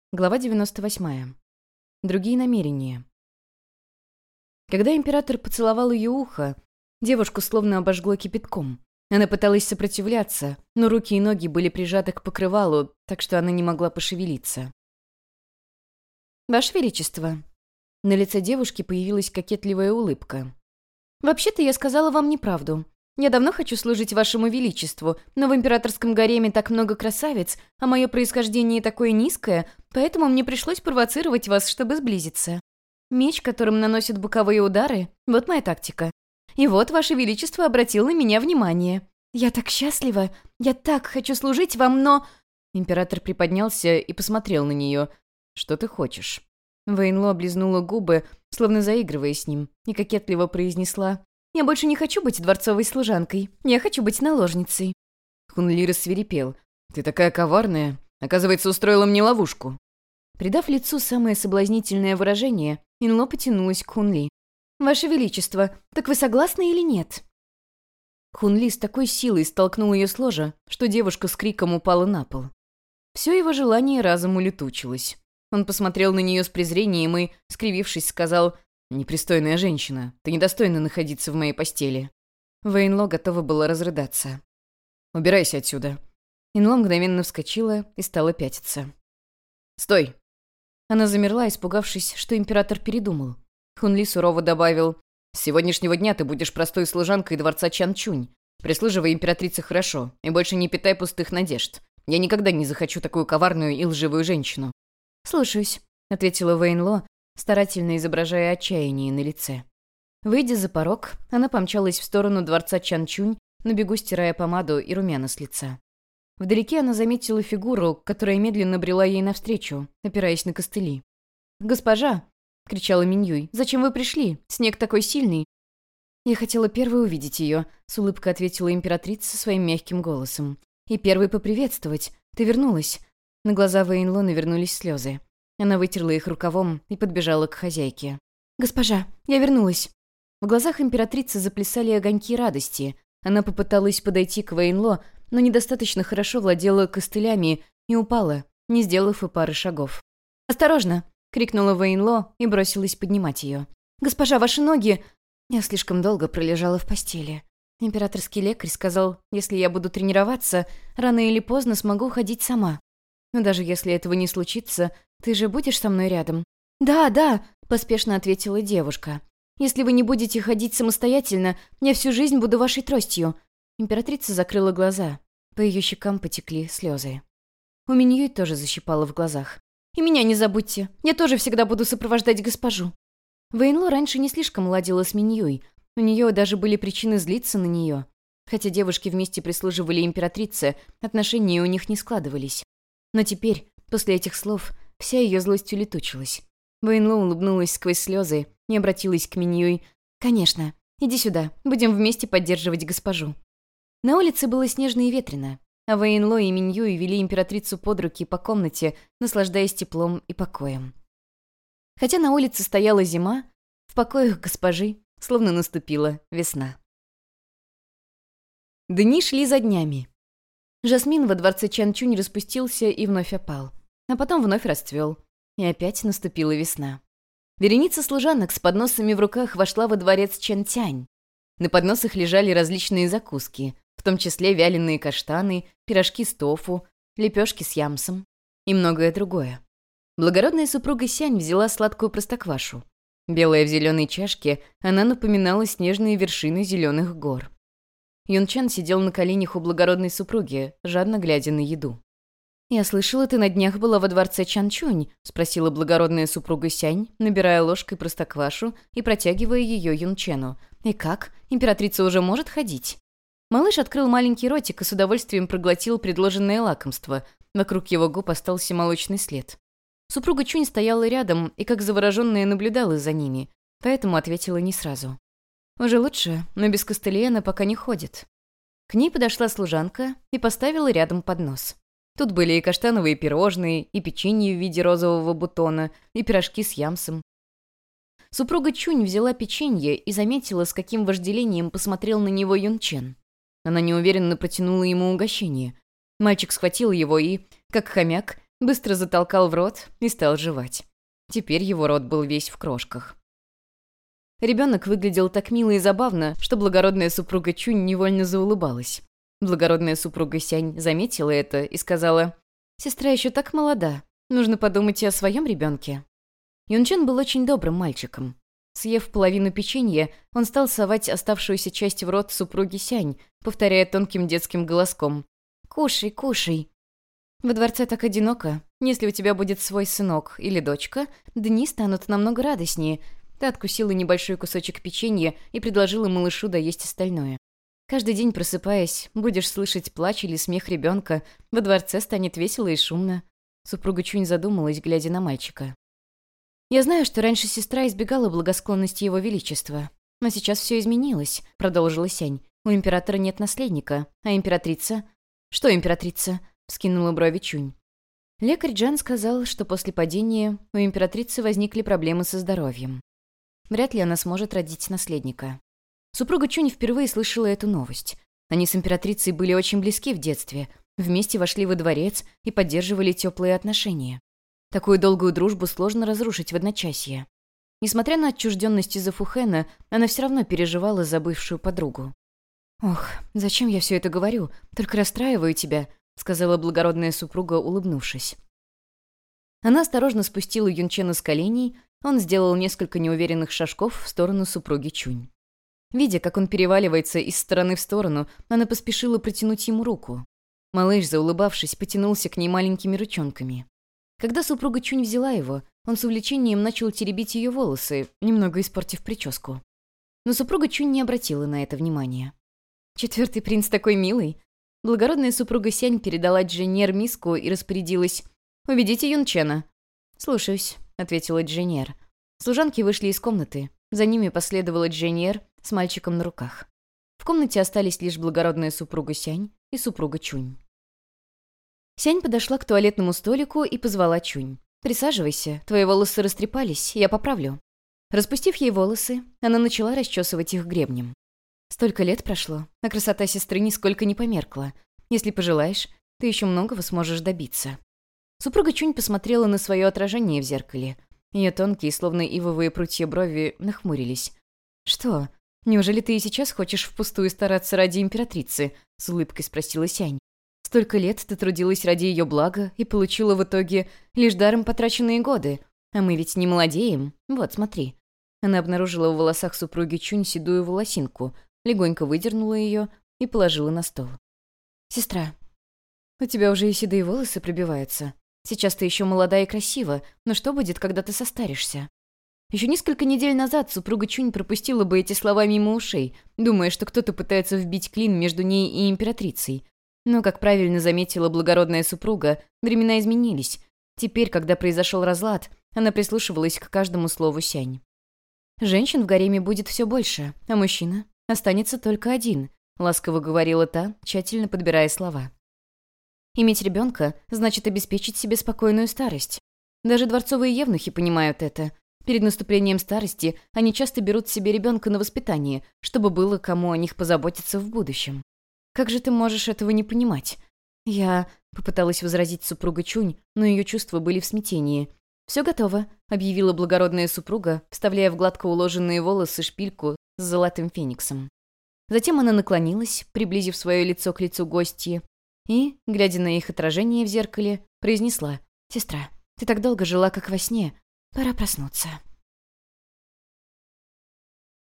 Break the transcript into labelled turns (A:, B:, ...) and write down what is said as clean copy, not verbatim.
A: Глава 98. Другие намерения. Когда император поцеловал ее ухо, девушку словно обожгло кипятком. Она пыталась сопротивляться, но руки и ноги были прижаты к покрывалу, так что она не могла пошевелиться. «Ваше Величество!» На лице девушки появилась кокетливая улыбка. «Вообще-то я сказала вам неправду. Я давно хочу служить вашему величеству, но в императорском гареме так много красавиц, а мое происхождение такое низкое, поэтому мне пришлось провоцировать вас, чтобы сблизиться. Меч, которым наносят боковые удары, вот моя тактика. И вот ваше величество обратило на меня внимание. Я так счастлива, я так хочу служить вам, но...» Император приподнялся и посмотрел на нее. «Что ты хочешь?» Вейнло облизнула губы, словно заигрывая с ним, и кокетливо произнесла: «Я больше не хочу быть дворцовой служанкой. Я хочу быть наложницей». Хунли рассвирепел. «Ты такая коварная. Оказывается, устроила мне ловушку». Придав лицу самое соблазнительное выражение, Инло потянулась к Хунли. «Ваше Величество, так вы согласны или нет?» Хунли с такой силой столкнул ее с ложа, что девушка с криком упала на пол. Все его желание разом улетучилось. Он посмотрел на нее с презрением и, скривившись, сказал: «Непристойная женщина, ты недостойна находиться в моей постели». Вейнло готова была разрыдаться. «Убирайся отсюда». Инло мгновенно вскочила и стала пятиться. «Стой!» Она замерла, испугавшись, что император передумал. Хунли сурово добавил: «С сегодняшнего дня ты будешь простой служанкой дворца Чанчунь. Прислуживай императрице хорошо и больше не питай пустых надежд. Я никогда не захочу такую коварную и лживую женщину». «Слушаюсь», — ответила Вейнло, старательно изображая отчаяние на лице. Выйдя за порог, она помчалась в сторону дворца Чанчунь, на бегу стирая помаду и румяна с лица. Вдалеке она заметила фигуру, которая медленно брела ей навстречу, опираясь на костыли. «Госпожа!» — кричала Миньюй. «Зачем вы пришли? Снег такой сильный!» «Я хотела первой увидеть ее», — с улыбкой ответила императрица своим мягким голосом. «И первой поприветствовать. Ты вернулась». На глаза Вейнло навернулись слезы. Она вытерла их рукавом и подбежала к хозяйке. «Госпожа, я вернулась!» В глазах императрицы заплясали огоньки радости. Она попыталась подойти к Вейнло, но недостаточно хорошо владела костылями и упала, не сделав и пары шагов. «Осторожно!» — крикнула Вейнло и бросилась поднимать ее. «Госпожа, ваши ноги...» Я слишком долго пролежала в постели. Императорский лекарь сказал, если я буду тренироваться, рано или поздно смогу ходить сама. Но даже если этого не случится, ты же будешь со мной рядом? «Да, да!» — поспешно ответила девушка. «Если вы не будете ходить самостоятельно, я всю жизнь буду вашей тростью». Императрица закрыла глаза. По ее щекам потекли слезы. У Миньюй тоже защипало в глазах. «И меня не забудьте. Я тоже всегда буду сопровождать госпожу». Вейнло раньше не слишком ладила с Миньюй. У нее даже были причины злиться на нее. Хотя девушки вместе прислуживали императрице, отношения у них не складывались. Но теперь, после этих слов, вся ее злость улетучилась. Вейнло улыбнулась сквозь слезы и обратилась к Миньюй. «Конечно. Иди сюда. Будем вместе поддерживать госпожу». На улице было снежно и ветрено, а Вейнло и Миньюй вели императрицу под руки по комнате, наслаждаясь теплом и покоем. Хотя на улице стояла зима, в покоях госпожи словно наступила весна. Дни шли за днями. Жасмин во дворце Чанчунь распустился и вновь опал, а потом вновь расцвел, и опять наступила весна. Вереница служанок с подносами в руках вошла во дворец Чэнтянь. На подносах лежали различные закуски, в том числе вяленые каштаны, пирожки с тофу, лепешки с ямсом и многое другое. Благородная супруга Сянь взяла сладкую простоквашу. Белая в зеленой чашке, она напоминала снежные вершины зеленых гор. Юнчан сидел на коленях у благородной супруги, жадно глядя на еду. «Я слышала, ты на днях была во дворце Чанчунь», — спросила благородная супруга Сянь, набирая ложкой простоквашу и протягивая ее Юнчену. «И как? Императрица уже может ходить?» Малыш открыл маленький ротик и с удовольствием проглотил предложенное лакомство. Вокруг его губ остался молочный след. Супруга Чунь стояла рядом и, как завороженная, наблюдала за ними, поэтому ответила не сразу. «Уже лучше, но без костылей она пока не ходит». К ней подошла служанка и поставила рядом поднос. Тут были и каштановые пирожные, и печенье в виде розового бутона, и пирожки с ямсом. Супруга Чунь взяла печенье и заметила, с каким вожделением посмотрел на него Юнчен. Она неуверенно протянула ему угощение. Мальчик схватил его и, как хомяк, быстро затолкал в рот и стал жевать. Теперь его рот был весь в крошках. Ребенок выглядел так мило и забавно, что благородная супруга Чунь невольно заулыбалась. Благородная супруга Сянь заметила это и сказала: «Сестра еще так молода, нужно подумать и о своем ребенке». Юнчен был очень добрым мальчиком. Съев половину печенья, он стал совать оставшуюся часть в рот супруги Сянь, повторяя тонким детским голоском: «Кушай, кушай». Во дворце так одиноко. Если у тебя будет свой сынок или дочка, дни станут намного радостнее. Ты откусила небольшой кусочек печенья и предложила малышу доесть остальное. Каждый день, просыпаясь, будешь слышать плач или смех ребенка, во дворце станет весело и шумно. Супруга Чунь задумалась, глядя на мальчика. «Я знаю, что раньше сестра избегала благосклонности его величества. Но сейчас все изменилось», — продолжила Сянь. «У императора нет наследника, а императрица...» «Что императрица?» — вскинула брови Чунь. Лекарь Джан сказал, что после падения у императрицы возникли проблемы со здоровьем. Вряд ли она сможет родить наследника. Супруга Чунь впервые слышала эту новость. Они с императрицей были очень близки в детстве, вместе вошли во дворец и поддерживали теплые отношения. Такую долгую дружбу сложно разрушить в одночасье. Несмотря на отчужденность из-за Фухэна, она все равно переживала за бывшую подругу. «Ох, зачем я все это говорю? Только расстраиваю тебя», — сказала благородная супруга, улыбнувшись. Она осторожно спустила Юнчена с коленей, он сделал несколько неуверенных шажков в сторону супруги Чунь. Видя, как он переваливается из стороны в сторону, она поспешила протянуть ему руку. Малыш, заулыбавшись, потянулся к ней маленькими ручонками. Когда супруга Чунь взяла его, он с увлечением начал теребить ее волосы, немного испортив прическу. Но супруга Чунь не обратила на это внимания. «Четвертый принц такой милый!» Благородная супруга Сянь передала Дженнер миску и распорядилась: «Уведите Юнчена». «Слушаюсь», — ответила Дженнер. Служанки вышли из комнаты. За ними последовала Дженнер с мальчиком на руках. В комнате остались лишь благородная супруга Сянь и супруга Чунь. Сянь подошла к туалетному столику и позвала Чунь. «Присаживайся, твои волосы растрепались, я поправлю». Распустив ей волосы, она начала расчесывать их гребнем. Столько лет прошло, а красота сестры нисколько не померкла. Если пожелаешь, ты еще многого сможешь добиться. Супруга Чунь посмотрела на свое отражение в зеркале. Ее тонкие, словно ивовые прутья брови, нахмурились. «Что, неужели ты и сейчас хочешь впустую стараться ради императрицы?» — с улыбкой спросила Сянь. «Столько лет ты трудилась ради ее блага и получила в итоге лишь даром потраченные годы. А мы ведь не молодеем. Вот, смотри». Она обнаружила в волосах супруги Чунь седую волосинку, легонько выдернула ее и положила на стол. «Сестра, у тебя уже и седые волосы пробиваются. Сейчас ты еще молода и красива, но что будет, когда ты состаришься?» Еще несколько недель назад супруга Чунь пропустила бы эти слова мимо ушей, думая, что кто-то пытается вбить клин между ней и императрицей. Но, как правильно заметила благородная супруга, времена изменились. Теперь, когда произошел разлад, она прислушивалась к каждому слову Сянь. «Женщин в гареме будет все больше, а мужчина останется только один», — ласково говорила та, тщательно подбирая слова. «Иметь ребенка значит обеспечить себе спокойную старость. Даже дворцовые евнухи понимают это. Перед наступлением старости они часто берут себе ребенка на воспитание, чтобы было кому о них позаботиться в будущем. Как же ты можешь этого не понимать?» «Я...» — попыталась возразить супруга Чунь, но ее чувства были в смятении. «Все готово», — объявила благородная супруга, вставляя в гладко уложенные волосы шпильку с золотым фениксом. Затем она наклонилась, приблизив свое лицо к лицу гостьи, и, глядя на их отражение в зеркале, произнесла: «Сестра, ты так долго жила, как во сне. Пора проснуться».